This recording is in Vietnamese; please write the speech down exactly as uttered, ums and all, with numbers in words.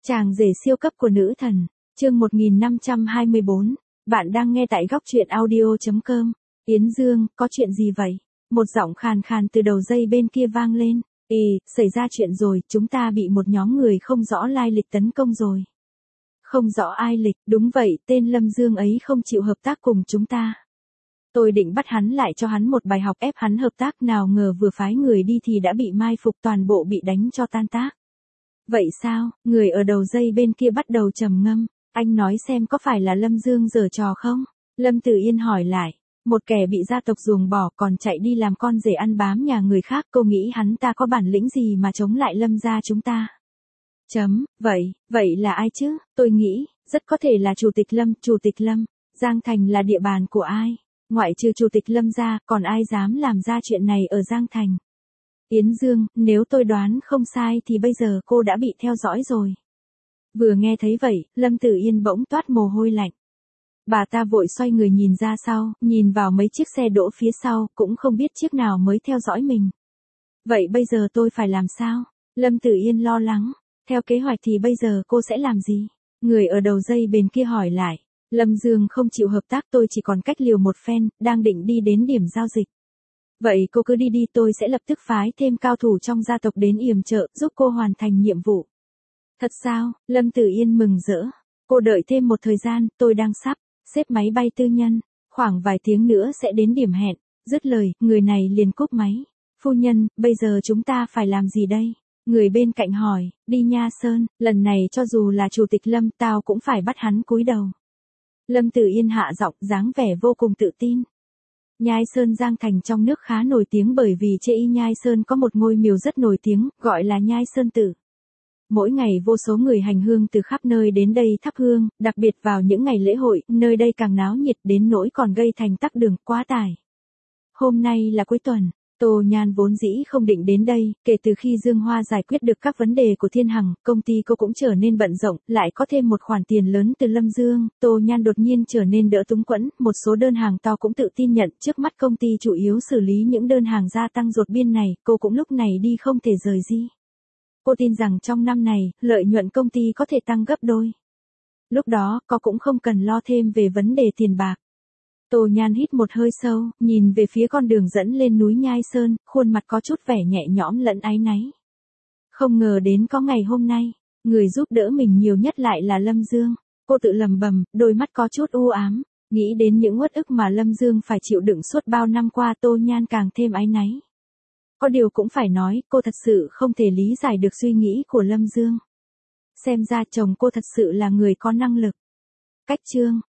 Chàng rể siêu cấp của nữ thần, chương một nghìn năm trăm hai mươi bốn, bạn đang nghe tại góc truyện audio chấm com. Yến Dương, có chuyện gì vậy? Một giọng khàn khàn từ đầu dây bên kia vang lên. Ì, xảy ra chuyện rồi, chúng ta bị một nhóm người không rõ lai lịch tấn công rồi. Không rõ ai lịch, đúng vậy, tên Lâm Dương ấy không chịu hợp tác cùng chúng ta. Tôi định bắt hắn lại cho hắn một bài học ép hắn hợp tác, nào ngờ vừa phái người đi thì đã bị mai phục, toàn bộ bị đánh cho tan tác. Vậy sao? Người ở đầu dây bên kia bắt đầu trầm ngâm. Anh nói xem có phải là Lâm Dương giở trò không? Lâm Tử Yên hỏi lại. Một kẻ bị gia tộc ruồng bỏ còn chạy đi làm con rể ăn bám nhà người khác, cô nghĩ hắn ta có bản lĩnh gì mà chống lại Lâm gia chúng ta? Chấm, vậy, vậy là ai chứ? Tôi nghĩ, rất có thể là Chủ tịch Lâm, Chủ tịch Lâm. Giang Thành là địa bàn của ai? Ngoại trừ Chủ tịch Lâm gia, còn ai dám làm ra chuyện này ở Giang Thành? Yến Dương, nếu tôi đoán không sai thì bây giờ cô đã bị theo dõi rồi. Vừa nghe thấy vậy, Lâm Tử Yên bỗng toát mồ hôi lạnh. Bà ta vội xoay người nhìn ra sau, nhìn vào mấy chiếc xe đỗ phía sau, cũng không biết chiếc nào mới theo dõi mình. Vậy bây giờ tôi phải làm sao? Lâm Tử Yên lo lắng. Theo kế hoạch thì bây giờ cô sẽ làm gì? Người ở đầu dây bên kia hỏi lại. Lâm Dương không chịu hợp tác, tôi chỉ còn cách liều một phen, đang định đi đến điểm giao dịch. Vậy cô cứ đi đi, tôi sẽ lập tức phái thêm cao thủ trong gia tộc đến yểm trợ, giúp cô hoàn thành nhiệm vụ. Thật sao? Lâm Tử Yên mừng rỡ. Cô đợi thêm một thời gian, tôi đang sắp xếp máy bay tư nhân, khoảng vài tiếng nữa sẽ đến điểm hẹn. Dứt lời, người này liền cúp máy. Phu nhân, bây giờ chúng ta phải làm gì đây? Người bên cạnh hỏi. Đi Nha Sơn, lần này cho dù là Chủ tịch Lâm, tao cũng phải bắt hắn cúi đầu. Lâm Tử Yên hạ giọng, dáng vẻ vô cùng tự tin. Nhai Sơn Giang Thành trong nước khá nổi tiếng bởi vì trên y Nhai Sơn có một ngôi miếu rất nổi tiếng, gọi là Nhai Sơn Tử. Mỗi ngày vô số người hành hương từ khắp nơi đến đây thắp hương, đặc biệt vào những ngày lễ hội, nơi đây càng náo nhiệt đến nỗi còn gây thành tắc đường, quá tải. Hôm nay là cuối tuần, Tô Nhan vốn dĩ không định đến đây, kể từ khi Dương Hoa giải quyết được các vấn đề của Thiên Hằng, công ty cô cũng trở nên bận rộn, lại có thêm một khoản tiền lớn từ Lâm Dương, Tô Nhan đột nhiên trở nên đỡ túng quẫn, một số đơn hàng to cũng tự tin nhận, trước mắt công ty chủ yếu xử lý những đơn hàng gia tăng đột biên này, cô cũng lúc này đi không thể rời đi. Cô tin rằng trong năm này, lợi nhuận công ty có thể tăng gấp đôi. Lúc đó, cô cũng không cần lo thêm về vấn đề tiền bạc. Tô Nhan hít một hơi sâu, nhìn về phía con đường dẫn lên núi Nhai Sơn, khuôn mặt có chút vẻ nhẹ nhõm lẫn áy náy. Không ngờ đến có ngày hôm nay, người giúp đỡ mình nhiều nhất lại là Lâm Dương. Cô tự lầm bầm, đôi mắt có chút u ám, nghĩ đến những uất ức mà Lâm Dương phải chịu đựng suốt bao năm qua, Tô Nhan càng thêm áy náy. Có điều cũng phải nói, cô thật sự không thể lý giải được suy nghĩ của Lâm Dương. Xem ra chồng cô thật sự là người có năng lực. Cách chương